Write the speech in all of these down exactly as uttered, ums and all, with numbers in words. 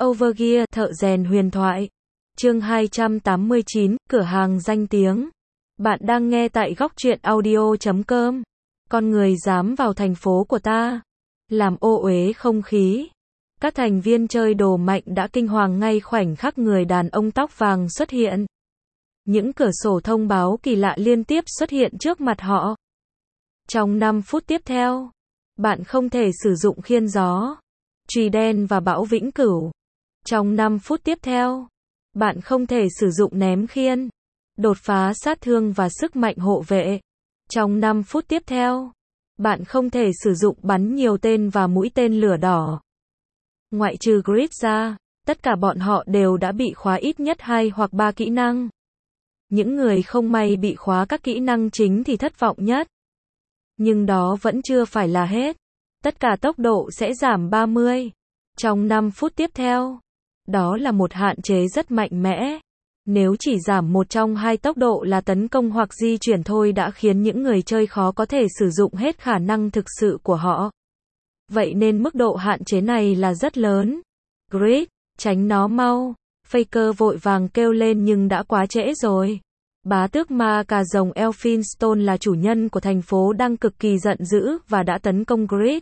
Overgear, thợ rèn huyền thoại. Chương hai trăm tám mươi chín, cửa hàng danh tiếng. Bạn đang nghe tại góc truyện audio chấm com. Con người dám vào thành phố của ta, làm ô uế không khí. Các thành viên chơi đồ mạnh đã kinh hoàng ngay khoảnh khắc người đàn ông tóc vàng xuất hiện. Những cửa sổ thông báo kỳ lạ liên tiếp xuất hiện trước mặt họ. Trong năm phút tiếp theo, bạn không thể sử dụng khiên gió, chùy đen và bão vĩnh cửu. Trong năm phút tiếp theo, bạn không thể sử dụng ném khiên, đột phá sát thương và sức mạnh hộ vệ. Trong năm phút tiếp theo, bạn không thể sử dụng bắn nhiều tên và mũi tên lửa đỏ. Ngoại trừ Grid ra, tất cả bọn họ đều đã bị khóa ít nhất hai hoặc ba kỹ năng. Những người không may bị khóa các kỹ năng chính thì thất vọng nhất. Nhưng đó vẫn chưa phải là hết. Tất cả tốc độ sẽ giảm ba mươi trong năm phút tiếp theo. Đó là một hạn chế rất mạnh mẽ. Nếu chỉ giảm một trong hai tốc độ là tấn công hoặc di chuyển thôi đã khiến những người chơi khó có thể sử dụng hết khả năng thực sự của họ. Vậy nên mức độ hạn chế này là rất lớn. Grid, tránh nó mau. Faker vội vàng kêu lên nhưng đã quá trễ rồi. Bá tước ma cà rồng Elphinstone là chủ nhân của thành phố đang cực kỳ giận dữ và đã tấn công Grid.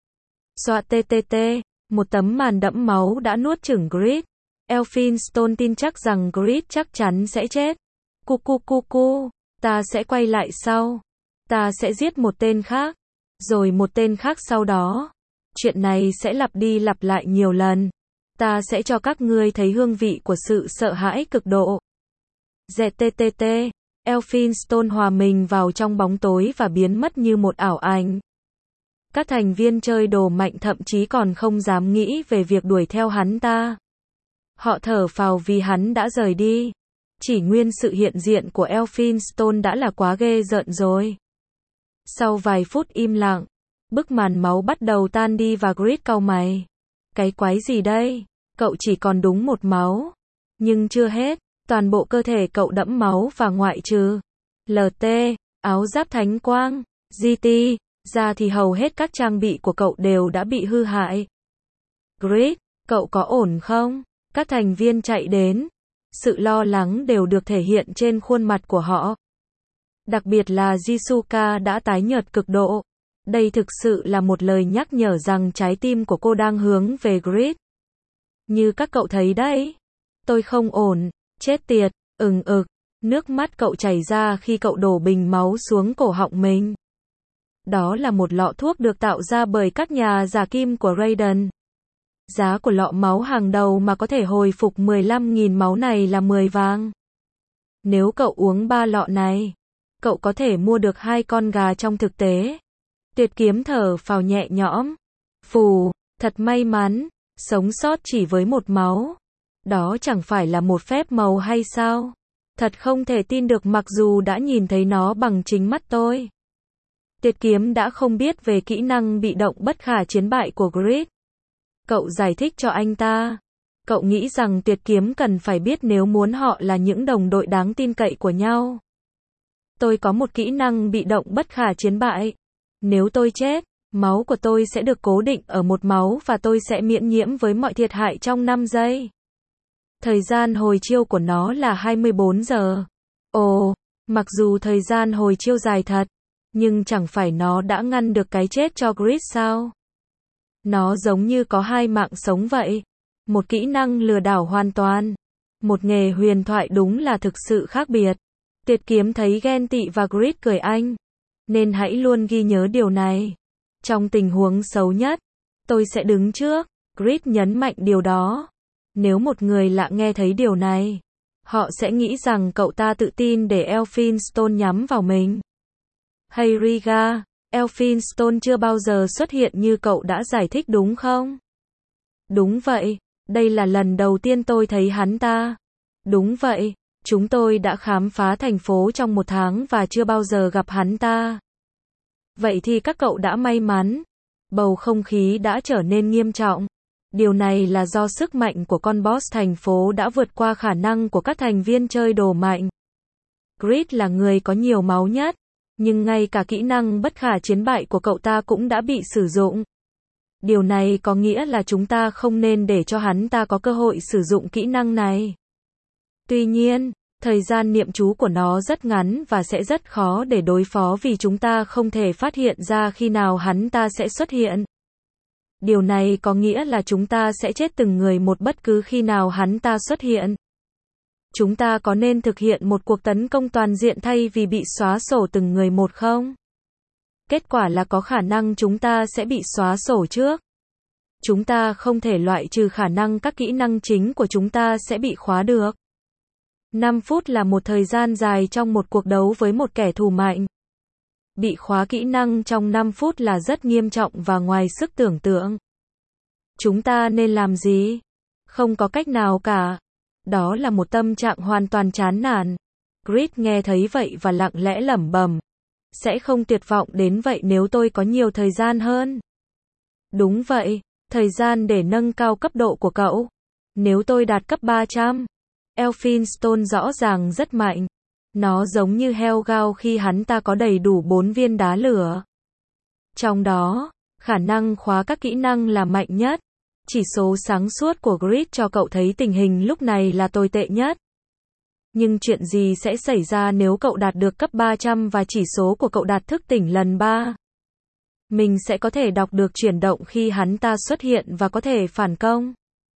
Xoa ttt, một tấm màn đẫm máu đã nuốt chửng Grid. Elphinstone tin chắc rằng Grid chắc chắn sẽ chết. Cu cu cu cu, ta sẽ quay lại sau. Ta sẽ giết một tên khác, rồi một tên khác sau đó. Chuyện này sẽ lặp đi lặp lại nhiều lần. Ta sẽ cho các ngươi thấy hương vị của sự sợ hãi cực độ. dét tê tê tê, Elphinstone hòa mình vào trong bóng tối và biến mất như một ảo ảnh. Các thành viên chơi đồ mạnh thậm chí còn không dám nghĩ về việc đuổi theo hắn ta. Họ thở phào vì hắn đã rời đi. Chỉ nguyên sự hiện diện của Elphinstone đã là quá ghê rợn rồi. Sau vài phút im lặng, bức màn máu bắt đầu tan đi và Grid cau mày. Cái quái gì đây? Cậu chỉ còn đúng một máu. Nhưng chưa hết, toàn bộ cơ thể cậu đẫm máu và ngoại trừ lờ tê, áo giáp thánh quang, giê tê, ra thì hầu hết các trang bị của cậu đều đã bị hư hại. Grid, cậu có ổn không? Các thành viên chạy đến. Sự lo lắng đều được thể hiện trên khuôn mặt của họ. Đặc biệt là Jisuka đã tái nhợt cực độ. Đây thực sự là một lời nhắc nhở rằng trái tim của cô đang hướng về Grid. Như các cậu thấy đấy. Tôi không ổn. Chết tiệt. Ừng ực. Nước mắt cậu chảy ra khi cậu đổ bình máu xuống cổ họng mình. Đó là một lọ thuốc được tạo ra bởi các nhà giả kim của Raiden. Giá của lọ máu hàng đầu mà có thể hồi phục mười lăm nghìn máu này là mười vàng. Nếu cậu uống ba lọ này, cậu có thể mua được hai con gà trong thực tế. Tuyệt kiếm thở phào nhẹ nhõm. Phù, thật may mắn, sống sót chỉ với một máu. Đó chẳng phải là một phép màu hay sao? Thật không thể tin được mặc dù đã nhìn thấy nó bằng chính mắt tôi. Tuyệt kiếm đã không biết về kỹ năng bị động bất khả chiến bại của Grid. Cậu giải thích cho anh ta. Cậu nghĩ rằng tuyệt kiếm cần phải biết nếu muốn họ là những đồng đội đáng tin cậy của nhau. Tôi có một kỹ năng bị động bất khả chiến bại. Nếu tôi chết, máu của tôi sẽ được cố định ở một máu và tôi sẽ miễn nhiễm với mọi thiệt hại trong năm giây. Thời gian hồi chiêu của nó là hai mươi bốn giờ. Ồ, mặc dù thời gian hồi chiêu dài thật, nhưng chẳng phải nó đã ngăn được cái chết cho Grid sao? Nó giống như có hai mạng sống vậy. Một kỹ năng lừa đảo hoàn toàn. Một nghề huyền thoại đúng là thực sự khác biệt. Tuyệt kiếm thấy ghen tị và Grid cười anh. Nên hãy luôn ghi nhớ điều này. Trong tình huống xấu nhất, tôi sẽ đứng trước. Grid nhấn mạnh điều đó. Nếu một người lạ nghe thấy điều này, họ sẽ nghĩ rằng cậu ta tự tin để Elphinstone nhắm vào mình. Hey Riga, Elphinstone chưa bao giờ xuất hiện như cậu đã giải thích đúng không? Đúng vậy, đây là lần đầu tiên tôi thấy hắn ta. Đúng vậy, chúng tôi đã khám phá thành phố trong một tháng và chưa bao giờ gặp hắn ta. Vậy thì các cậu đã may mắn. Bầu không khí đã trở nên nghiêm trọng. Điều này là do sức mạnh của con boss thành phố đã vượt qua khả năng của các thành viên chơi đồ mạnh. Grid là người có nhiều máu nhất. Nhưng ngay cả kỹ năng bất khả chiến bại của cậu ta cũng đã bị sử dụng. Điều này có nghĩa là chúng ta không nên để cho hắn ta có cơ hội sử dụng kỹ năng này. Tuy nhiên, thời gian niệm chú của nó rất ngắn và sẽ rất khó để đối phó vì chúng ta không thể phát hiện ra khi nào hắn ta sẽ xuất hiện. Điều này có nghĩa là chúng ta sẽ chết từng người một bất cứ khi nào hắn ta xuất hiện. Chúng ta có nên thực hiện một cuộc tấn công toàn diện thay vì bị xóa sổ từng người một không? Kết quả là có khả năng chúng ta sẽ bị xóa sổ trước. Chúng ta không thể loại trừ khả năng các kỹ năng chính của chúng ta sẽ bị khóa được. năm phút là một thời gian dài trong một cuộc đấu với một kẻ thù mạnh. Bị khóa kỹ năng trong năm phút là rất nghiêm trọng và ngoài sức tưởng tượng. Chúng ta nên làm gì? Không có cách nào cả. Đó là một tâm trạng hoàn toàn chán nản. Grid nghe thấy vậy và lặng lẽ lẩm bẩm. Sẽ không tuyệt vọng đến vậy nếu tôi có nhiều thời gian hơn. Đúng vậy, thời gian để nâng cao cấp độ của cậu. Nếu tôi đạt cấp ba trăm, Elphinstone rõ ràng rất mạnh. Nó giống như Helgao khi hắn ta có đầy đủ bốn viên đá lửa. Trong đó, khả năng khóa các kỹ năng là mạnh nhất. Chỉ số sáng suốt của Grid cho cậu thấy tình hình lúc này là tồi tệ nhất. Nhưng chuyện gì sẽ xảy ra nếu cậu đạt được cấp ba trăm và chỉ số của cậu đạt thức tỉnh lần ba? Mình sẽ có thể đọc được chuyển động khi hắn ta xuất hiện và có thể phản công.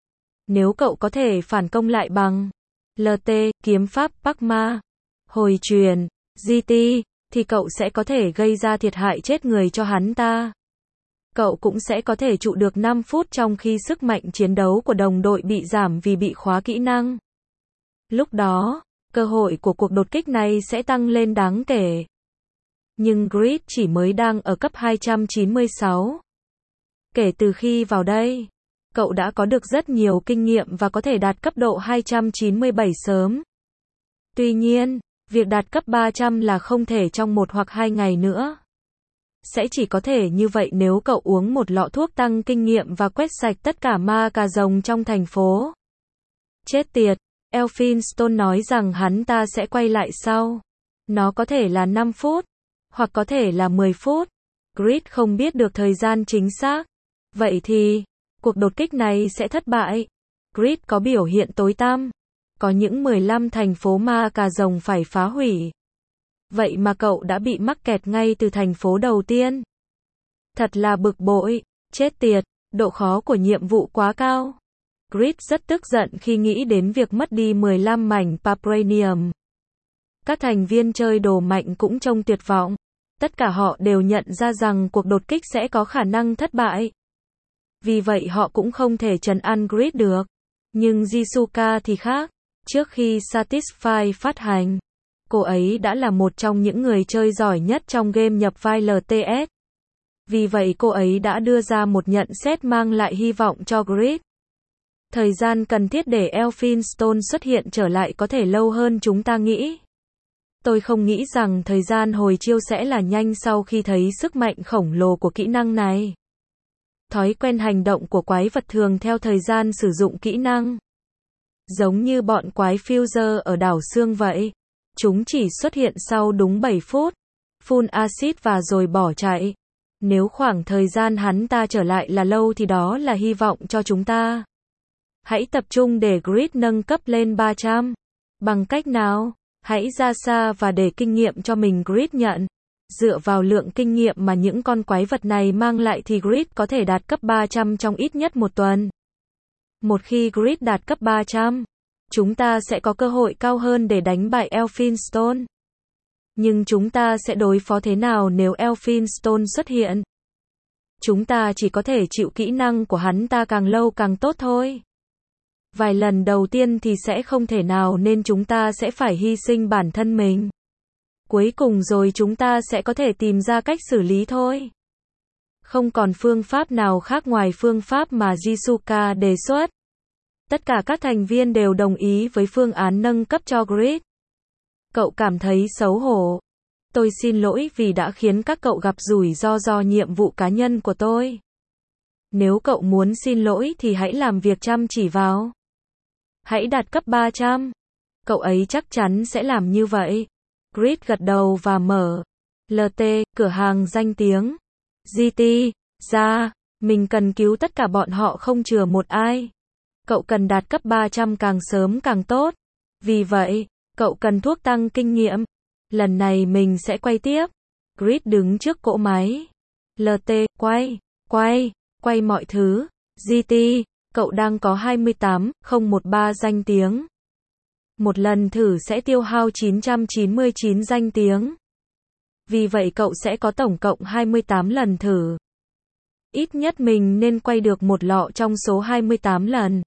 Nếu cậu có thể phản công lại bằng lờ tê, kiếm pháp Pakma, hồi truyền, giê tê, thì cậu sẽ có thể gây ra thiệt hại chết người cho hắn ta. Cậu cũng sẽ có thể trụ được năm phút trong khi sức mạnh chiến đấu của đồng đội bị giảm vì bị khóa kỹ năng. Lúc đó, cơ hội của cuộc đột kích này sẽ tăng lên đáng kể. Nhưng Grid chỉ mới đang ở cấp hai trăm chín mươi sáu. Kể từ khi vào đây, cậu đã có được rất nhiều kinh nghiệm và có thể đạt cấp độ hai trăm chín mươi bảy sớm. Tuy nhiên, việc đạt cấp ba trăm là không thể trong một hoặc hai ngày nữa. Sẽ chỉ có thể như vậy nếu cậu uống một lọ thuốc tăng kinh nghiệm và quét sạch tất cả ma cà rồng trong thành phố. Chết tiệt, Elphinstone nói rằng hắn ta sẽ quay lại sau. Nó có thể là năm phút, hoặc có thể là mười phút. Grid không biết được thời gian chính xác. Vậy thì, cuộc đột kích này sẽ thất bại. Grid có biểu hiện tối tăm. Có những mười lăm thành phố ma cà rồng phải phá hủy. Vậy mà cậu đã bị mắc kẹt ngay từ thành phố đầu tiên. Thật là bực bội, chết tiệt, độ khó của nhiệm vụ quá cao. Grid rất tức giận khi nghĩ đến việc mất đi mười lăm mảnh Papranium. Các thành viên chơi đồ mạnh cũng trông tuyệt vọng. Tất cả họ đều nhận ra rằng cuộc đột kích sẽ có khả năng thất bại. Vì vậy họ cũng không thể trấn an Grid được. Nhưng Jisuka thì khác. Trước khi Satisfy phát hành, cô ấy đã là một trong những người chơi giỏi nhất trong game nhập vai lờ tê ét. Vì vậy cô ấy đã đưa ra một nhận xét mang lại hy vọng cho Grid. Thời gian cần thiết để Elphinstone xuất hiện trở lại có thể lâu hơn chúng ta nghĩ. Tôi không nghĩ rằng thời gian hồi chiêu sẽ là nhanh sau khi thấy sức mạnh khổng lồ của kỹ năng này. Thói quen hành động của quái vật thường theo thời gian sử dụng kỹ năng. Giống như bọn quái Fuser ở đảo xương vậy. Chúng chỉ xuất hiện sau đúng bảy phút. Phun axit và rồi bỏ chạy. Nếu khoảng thời gian hắn ta trở lại là lâu thì đó là hy vọng cho chúng ta. Hãy tập trung để Grid nâng cấp lên ba trăm. Bằng cách nào? Hãy ra xa và để kinh nghiệm cho mình Grid nhận. Dựa vào lượng kinh nghiệm mà những con quái vật này mang lại thì Grid có thể đạt cấp ba trăm trong ít nhất một tuần. Một khi Grid đạt cấp ba trăm, chúng ta sẽ có cơ hội cao hơn để đánh bại Elphinstone. Nhưng chúng ta sẽ đối phó thế nào nếu Elphinstone xuất hiện? Chúng ta chỉ có thể chịu kỹ năng của hắn ta càng lâu càng tốt thôi. Vài lần đầu tiên thì sẽ không thể nào nên chúng ta sẽ phải hy sinh bản thân mình. Cuối cùng rồi chúng ta sẽ có thể tìm ra cách xử lý thôi. Không còn phương pháp nào khác ngoài phương pháp mà Jisuka đề xuất. Tất cả các thành viên đều đồng ý với phương án nâng cấp cho Grid. Cậu cảm thấy xấu hổ. Tôi xin lỗi vì đã khiến các cậu gặp rủi ro do nhiệm vụ cá nhân của tôi. Nếu cậu muốn xin lỗi thì hãy làm việc chăm chỉ vào. Hãy đạt cấp ba trăm. Cậu ấy chắc chắn sẽ làm như vậy. Grid gật đầu và mở lờ tê, cửa hàng danh tiếng, giê tê, ra. Mình cần cứu tất cả bọn họ không chừa một ai. Cậu cần đạt cấp ba trăm càng sớm càng tốt. Vì vậy, cậu cần thuốc tăng kinh nghiệm. Lần này mình sẽ quay tiếp. Grid đứng trước cỗ máy. lờ tê, quay, quay, quay mọi thứ. giê tê, cậu đang có hai mươi tám không một ba danh tiếng. Một lần thử sẽ tiêu hao chín trăm chín mươi chín danh tiếng. Vì vậy cậu sẽ có tổng cộng hai mươi tám lần thử. Ít nhất mình nên quay được một lọ trong số hai mươi tám lần.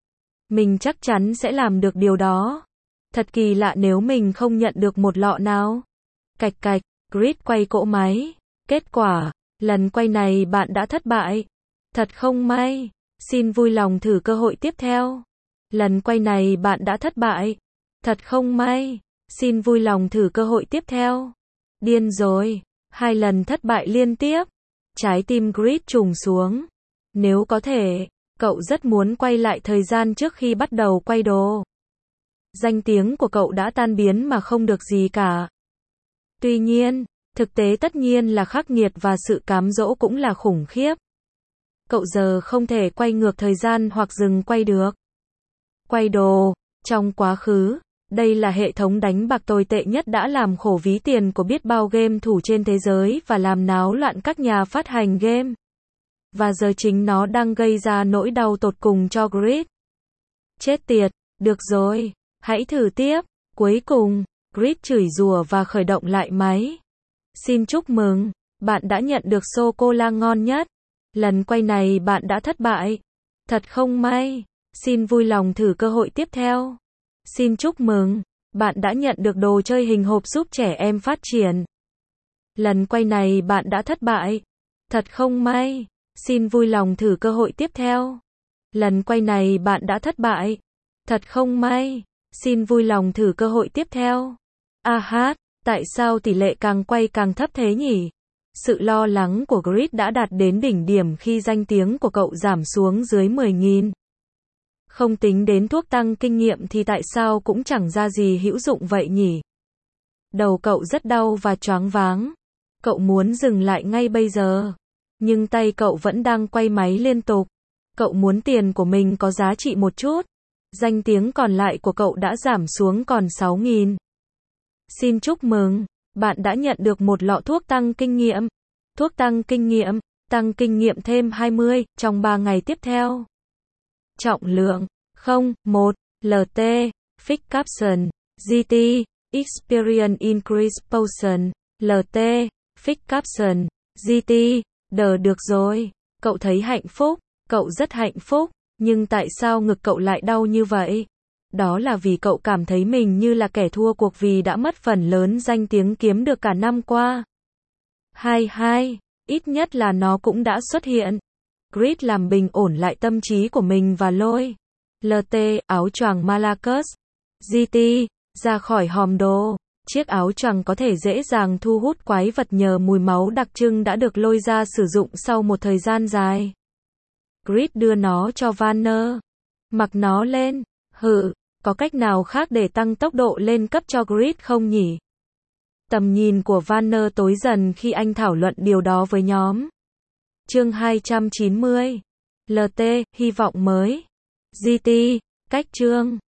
Mình chắc chắn sẽ làm được điều đó. Thật kỳ lạ nếu mình không nhận được một lọ nào. Cạch cạch, Grid quay cỗ máy. Kết quả, lần quay này bạn đã thất bại. Thật không may. Xin vui lòng thử cơ hội tiếp theo. Lần quay này bạn đã thất bại. Thật không may. Xin vui lòng thử cơ hội tiếp theo. Điên rồi. Hai lần thất bại liên tiếp. Trái tim Grid trùng xuống. Nếu có thể, cậu rất muốn quay lại thời gian trước khi bắt đầu quay đồ. Danh tiếng của cậu đã tan biến mà không được gì cả. Tuy nhiên, thực tế tất nhiên là khắc nghiệt và sự cám dỗ cũng là khủng khiếp. Cậu giờ không thể quay ngược thời gian hoặc dừng quay được. Quay đồ. Trong quá khứ, đây là hệ thống đánh bạc tồi tệ nhất đã làm khổ ví tiền của biết bao game thủ trên thế giới và làm náo loạn các nhà phát hành game. Và giờ chính nó đang gây ra nỗi đau tột cùng cho Grid. Chết tiệt, được rồi, hãy thử tiếp. Cuối cùng, Grid chửi rủa và khởi động lại máy. Xin chúc mừng, bạn đã nhận được sô-cô-la ngon nhất. Lần quay này bạn đã thất bại. Thật không may. Xin vui lòng thử cơ hội tiếp theo. Xin chúc mừng, bạn đã nhận được đồ chơi hình hộp giúp trẻ em phát triển. Lần quay này bạn đã thất bại. Thật không may. Xin vui lòng thử cơ hội tiếp theo. Lần quay này bạn đã thất bại. Thật không may. Xin vui lòng thử cơ hội tiếp theo. A hát, tại sao tỷ lệ càng quay càng thấp thế nhỉ? Sự lo lắng của Grid đã đạt đến đỉnh điểm khi danh tiếng của cậu giảm xuống dưới mười nghìn. Không tính đến thuốc tăng kinh nghiệm thì tại sao cũng chẳng ra gì hữu dụng vậy nhỉ? Đầu cậu rất đau và choáng váng. Cậu muốn dừng lại ngay bây giờ. Nhưng tay cậu vẫn đang quay máy liên tục. Cậu muốn tiền của mình có giá trị một chút. Danh tiếng còn lại của cậu đã giảm xuống còn sáu nghìn. Xin chúc mừng, bạn đã nhận được một lọ thuốc tăng kinh nghiệm. Thuốc tăng kinh nghiệm, tăng kinh nghiệm thêm hai mươi trong ba ngày tiếp theo. Trọng lượng, không một, lờ tê, Fix Caption, giê tê, Experience Increase Potion, lờ tê, Fix Caption, giê tê, đờ được rồi, cậu thấy hạnh phúc, cậu rất hạnh phúc, nhưng tại sao ngực cậu lại đau như vậy? Đó là vì cậu cảm thấy mình như là kẻ thua cuộc vì đã mất phần lớn danh tiếng kiếm được cả năm qua. Hai hai, ít nhất là nó cũng đã xuất hiện. Grid làm bình ổn lại tâm trí của mình và lôi lờ tê, áo choàng Malacus, giê tê, ra khỏi hòm đồ. Chiếc áo choàng có thể dễ dàng thu hút quái vật nhờ mùi máu đặc trưng đã được lôi ra sử dụng sau một thời gian dài. Grid đưa nó cho Vanner. Mặc nó lên. Hự, có cách nào khác để tăng tốc độ lên cấp cho Grid không nhỉ? Tầm nhìn của Vanner tối dần khi anh thảo luận điều đó với nhóm. Chương hai trăm chín mươi. lờ tê, hy vọng mới. giê tê, cách chương.